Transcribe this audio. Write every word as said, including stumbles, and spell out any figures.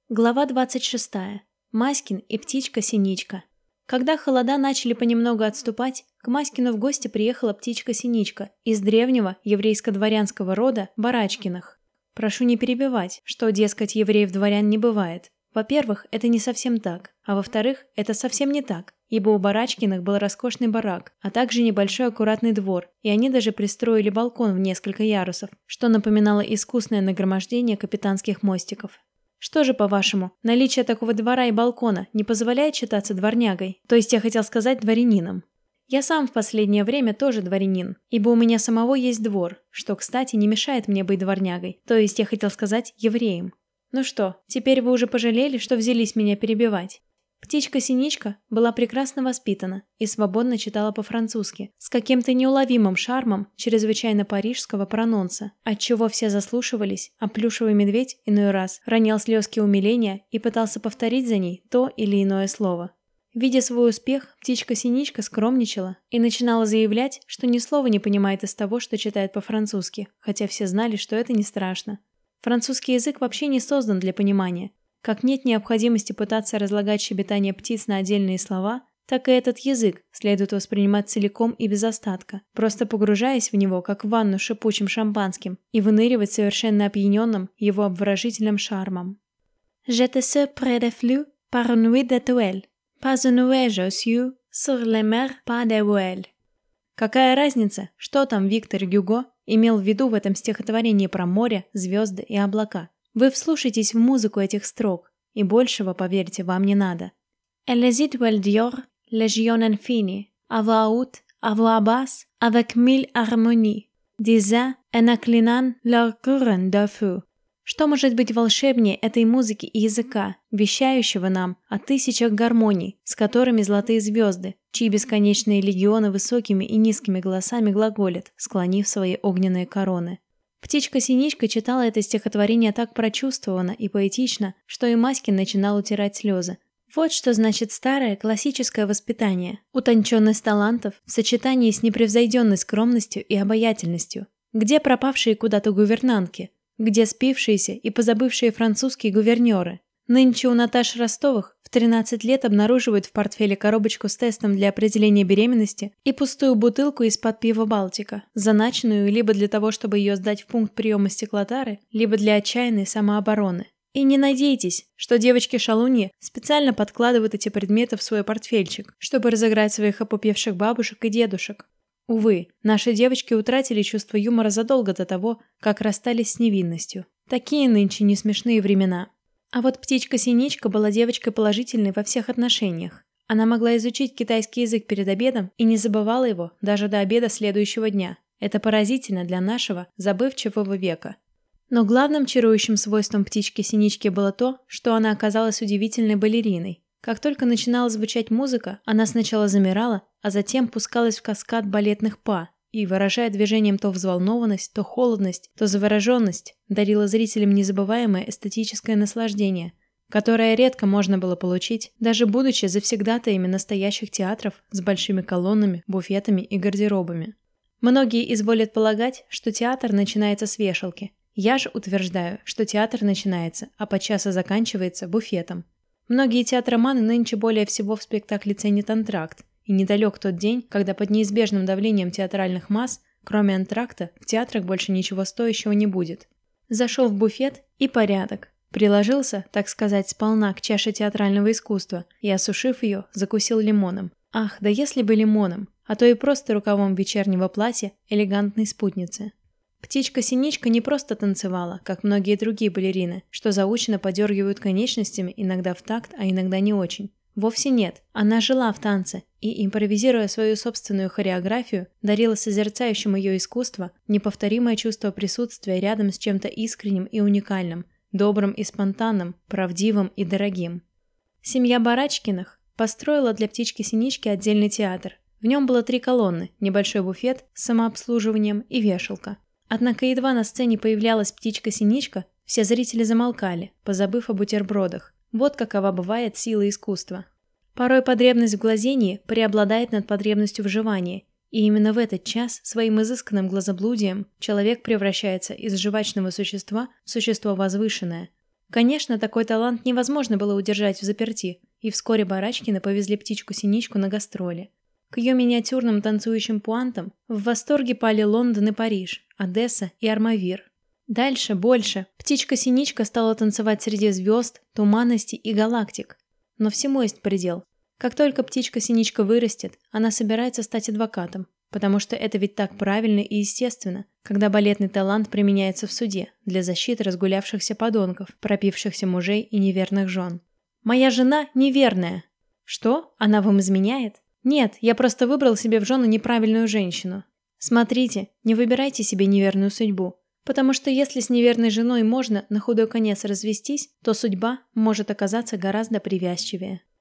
Глава двадцать шестая. Маськин и птичка-синичка. Когда холода начали понемногу отступать, к Маськину в гости приехала птичка-синичка из древнего еврейско-дворянского рода Барачкиных. Прошу не перебивать, что, дескать, евреев-дворян не бывает. Во-первых, это не совсем так, а во-вторых, это совсем не так, ибо у Барачкиных был роскошный барак, а также небольшой аккуратный двор, и они даже пристроили балкон в несколько ярусов, что напоминало искусное нагромождение капитанских мостиков. Что же, по-вашему, наличие такого двора и балкона не позволяет считаться дворнягой? То есть я хотел сказать дворянином. Я сам в последнее время тоже дворянин, ибо у меня самого есть двор, что, кстати, не мешает мне быть дворнягой, то есть я хотел сказать евреем. Ну что, теперь вы уже пожалели, что взялись меня перебивать? Птичка-синичка была прекрасно воспитана и свободно читала по-французски, с каким-то неуловимым шармом чрезвычайно парижского прононса, отчего все заслушивались, а плюшевый медведь иной раз ронял слезки умиления и пытался повторить за ней то или иное слово. Видя свой успех, птичка-синичка скромничала и начинала заявлять, что ни слова не понимает из того, что читает по-французски, хотя все знали, что это не страшно. Французский язык вообще не создан для понимания. Как нет необходимости пытаться разлагать щебетание птиц на отдельные слова, так и этот язык следует воспринимать целиком и без остатка, просто погружаясь в него, как в ванну шипучим шампанским, и выныривать совершенно опьяненным его обворожительным шармом. «Je te sais près des flux par une nuit d'étoiles, pas un nuage aux cieux, sur les mers pas de voile». Какая разница, что там Виктор Гюго имел в виду в этом стихотворении про море, звезды и облака? Вы вслушайтесь в музыку этих строк, и большего, поверьте, вам не надо. Et les étoiles d'or, légion infinie, à voix haute, à voix basse, avec mille harmonies, disaient en inclinant leur couronne de feu. Что может быть волшебнее этой музыки и языка, вещающего нам о тысячах гармоний, с которыми золотые звезды, чьи бесконечные легионы высокими и низкими голосами глаголят, склонив свои огненные короны? Птичка-синичка читала это стихотворение так прочувствованно и поэтично, что и Маськин начинал утирать слезы. Вот что значит старое классическое воспитание, утонченность талантов в сочетании с непревзойденной скромностью и обаятельностью. Где пропавшие куда-то гувернантки? Где спившиеся и позабывшие французские гувернеры? Нынче у Наташ Ростовых в тринадцать лет обнаруживают в портфеле коробочку с тестом для определения беременности и пустую бутылку из-под пива «Балтика», заначенную либо для того, чтобы ее сдать в пункт приема стеклотары, либо для отчаянной самообороны. И не надейтесь, что девочки-шалуньи специально подкладывают эти предметы в свой портфельчик, чтобы разыграть своих опупевших бабушек и дедушек. Увы, наши девочки утратили чувство юмора задолго до того, как расстались с невинностью. Такие нынче не смешные времена. А вот птичка-синичка была девочкой положительной во всех отношениях. Она могла изучить китайский язык перед обедом и не забывала его даже до обеда следующего дня. Это поразительно для нашего забывчивого века. Но главным чарующим свойством птички-синички было то, что она оказалась удивительной балериной. Как только начинала звучать музыка, она сначала замирала, а затем пускалась в каскад балетных па и, выражая движением то взволнованность, то холодность, то завороженность, дарила зрителям незабываемое эстетическое наслаждение, которое редко можно было получить, даже будучи завсегдатаями настоящих театров с большими колоннами, буфетами и гардеробами. Многие изволят полагать, что театр начинается с вешалки. Я же утверждаю, что театр начинается, а подчас и заканчивается буфетом. Многие театроманы нынче более всего в спектакле ценят антракт, и недалек тот день, когда под неизбежным давлением театральных масс, кроме антракта, в театрах больше ничего стоящего не будет. Зашел в буфет и порядок. Приложился, так сказать, сполна к чаше театрального искусства и, осушив ее, закусил лимоном. Ах, да если бы лимоном, а то и просто рукавом вечернего платья элегантной спутницы. Птичка-синичка не просто танцевала, как многие другие балерины, что заученно подергивают конечностями иногда в такт, а иногда не очень. Вовсе нет, она жила в танце и, импровизируя свою собственную хореографию, дарила созерцающим ее искусство неповторимое чувство присутствия рядом с чем-то искренним и уникальным, добрым и спонтанным, правдивым и дорогим. Семья Барачкиных построила для птички-синички отдельный театр. В нем было три колонны, небольшой буфет с самообслуживанием и вешалка. Однако едва на сцене появлялась птичка-синичка, все зрители замолкали, позабыв о бутербродах. Вот какова бывает сила искусства. Порой потребность в глазении преобладает над потребностью в жевании, и именно в этот час своим изысканным глазоблудием человек превращается из жвачного существа в существо возвышенное. Конечно, такой талант невозможно было удержать в заперти, и вскоре Барачкины повезли птичку-синичку на гастроли. К ее миниатюрным танцующим пуантам в восторге пали Лондон и Париж, Одесса и Армавир. Дальше, больше, птичка-синичка стала танцевать среди звезд, туманностей и галактик. Но всему есть предел. Как только птичка-синичка вырастет, она собирается стать адвокатом, потому что это ведь так правильно и естественно, когда балетный талант применяется в суде для защиты разгулявшихся подонков, пропившихся мужей и неверных жен. «Моя жена неверная!» «Что? Она вам изменяет?» «Нет, я просто выбрал себе в жены неправильную женщину». Смотрите, не выбирайте себе неверную судьбу, потому что если с неверной женой можно на худой конец развестись, то судьба может оказаться гораздо привязчивее.